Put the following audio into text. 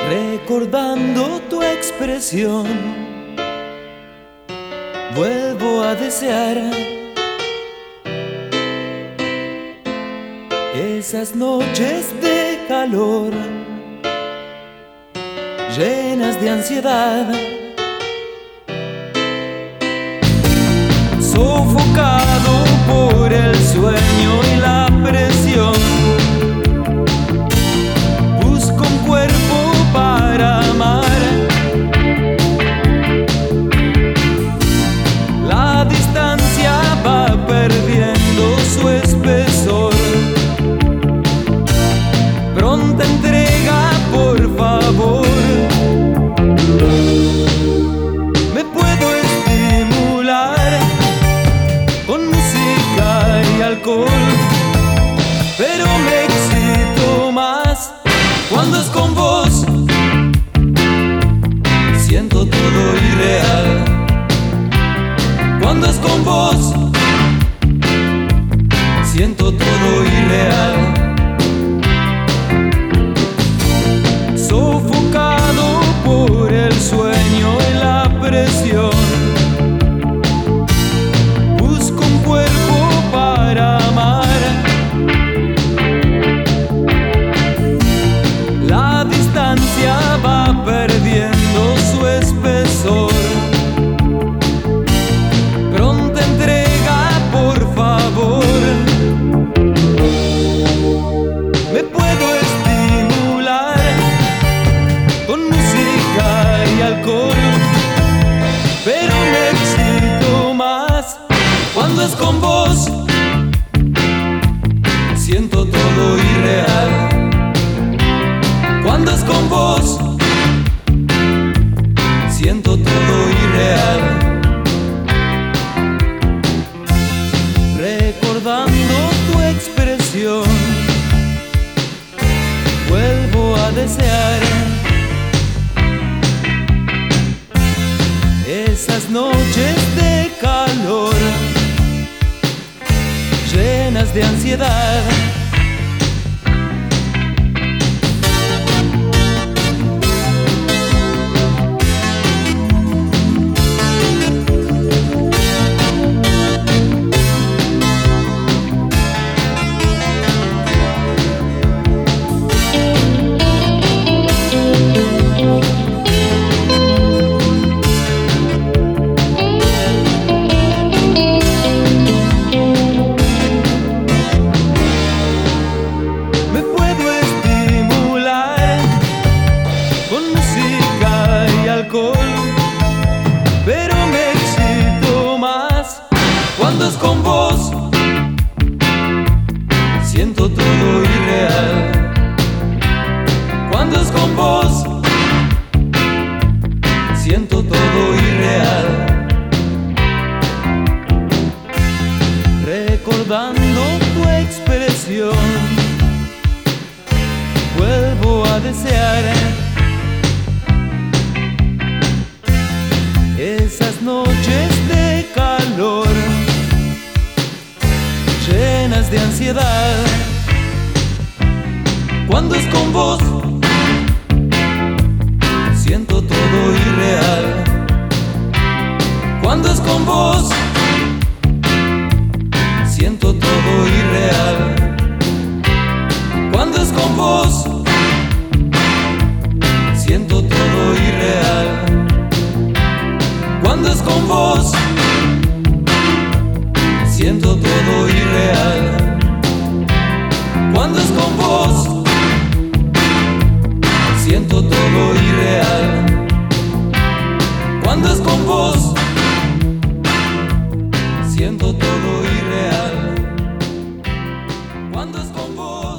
Recordando tu expresión, vuelvo a desear esas noches de calor llenas de ansiedad, sofocado por el sueño y la presión. Busco un cuerpo para amar. La distancia va perdiendo su espesor. Pronta entrega, por favor. Me puedo estimular con música y alcohol, pero me excito más cuando es con vos. Siento todo irreal cuando es con vos. Siento todo irreal. Sofocado por el sueño y la presión. Busco un cuerpo para amar. La distancia va perdiendo su espesor. Pronta entrega, por favor. Me puedo estimular con música y alcohol, pero me excito más cuando es con vos. Siento todo irreal cuando es con vos. Siento todo irreal. Recordando tu expresión, vuelvo a desear esas noches de calor llenas de ansiedad. Pero me excito más cuando es con vos. Siento todo irreal cuando es con vos. Siento todo irreal. Recordando tu expresión, vuelvo a desear esas noches de calor llenas de ansiedad. Cuando es con vos, siento todo irreal. Cuando es con vos, siento todo irreal. Cuando es con vos, siento todo irreal. Cuando es con vos, siento todo irreal. Cuando es con vos, siento todo irreal. Cuando es con vos, siento todo irreal. Cuando es con vos.